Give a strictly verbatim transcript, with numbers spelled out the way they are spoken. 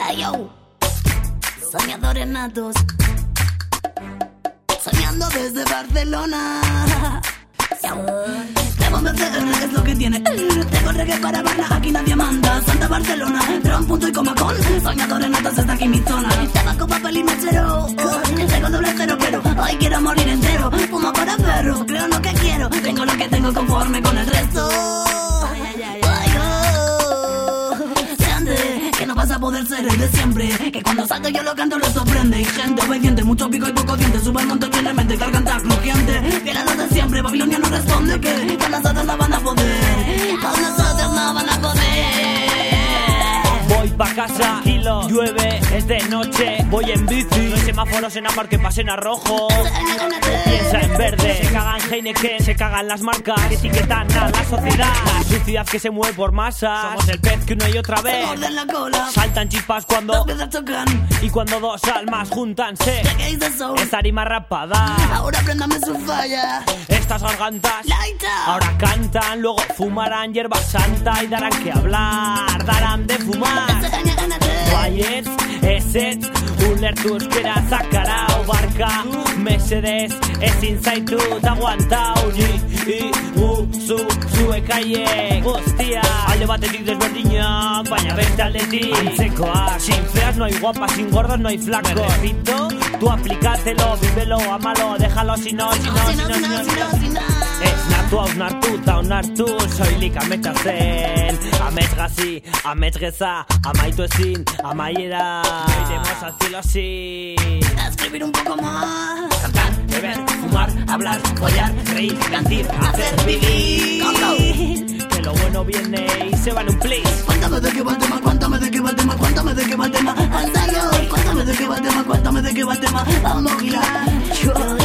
Hey yo, soñadores natos, soñando desde Barcelona. Tengo B C R, es lo que tiene. Tengo reggae para Barna, aquí nadie manda. Santa Barcelona, pero un punto y coma con soñadores natos, está aquí mi zona. Tabaco, papel y mechero, tengo doble cero, pero hoy quiero morir entero. Fumo para perro, creo lo que quiero. Tengo lo que tengo conforme con el resto. Que no vas a poder ser el de siempre, que cuando salto yo lo canto lo sorprende. Y gente obediente, mucho pico y poco diente. Sube el monte, tiene mente, garganta crujiente. Fiel a los de siempre, Babilonia no responde. Que con nosotros no van a poder, con nosotros no van a poder. Voy pa' casa, kilo, llueve, es de noche. Voy en bici, no hay semáforos en amar que pasen a rojo. Piensa en verde, se cagan Heineken, se cagan las marcas que etiquetan a la sociedad. La suciedad que se mueve por masas. Somos el pez que una y otra vez la cola. Saltan chispas cuando dos piezas chocan. Y cuando dos almas juntanse, es tarima rapada. Ahora préndame su falla. Estas gargantas ahora cantan, luego fumarán hierba santa y darán que hablar, darán de fumar. Baiets, Esset, ulertuz bera zakarau, barka, Mercedes, ezin zaitut aguantau, ni, i, u, zu, zuek aiek, guztia, alde batetik desberdinak, baina beste aldetik antzekoak, sin feas no hay guapas, sin gordos no hay flacos, me repito, tú aplícatelo, vívelo, amalo, déjalo, si no, si no, si no, si no, si no, si no. Ez natu hausnartuta onartu, soilik ametsazen, amets gazi, amets geza, amaitu ezin, amaiera, iremos al cielo así. Escribir un poco más, cantar, beber, fumar, hablar, follar, reír, mentir, hacer, vivir. Que lo bueno viene y se va en un plis. Cuéntame de qué va el tema, cuéntame de qué va el tema, cuéntame de qué va el tema, hasta yo. Cuéntame de qué va el tema, cuéntame de qué va el tema, vamos a girar.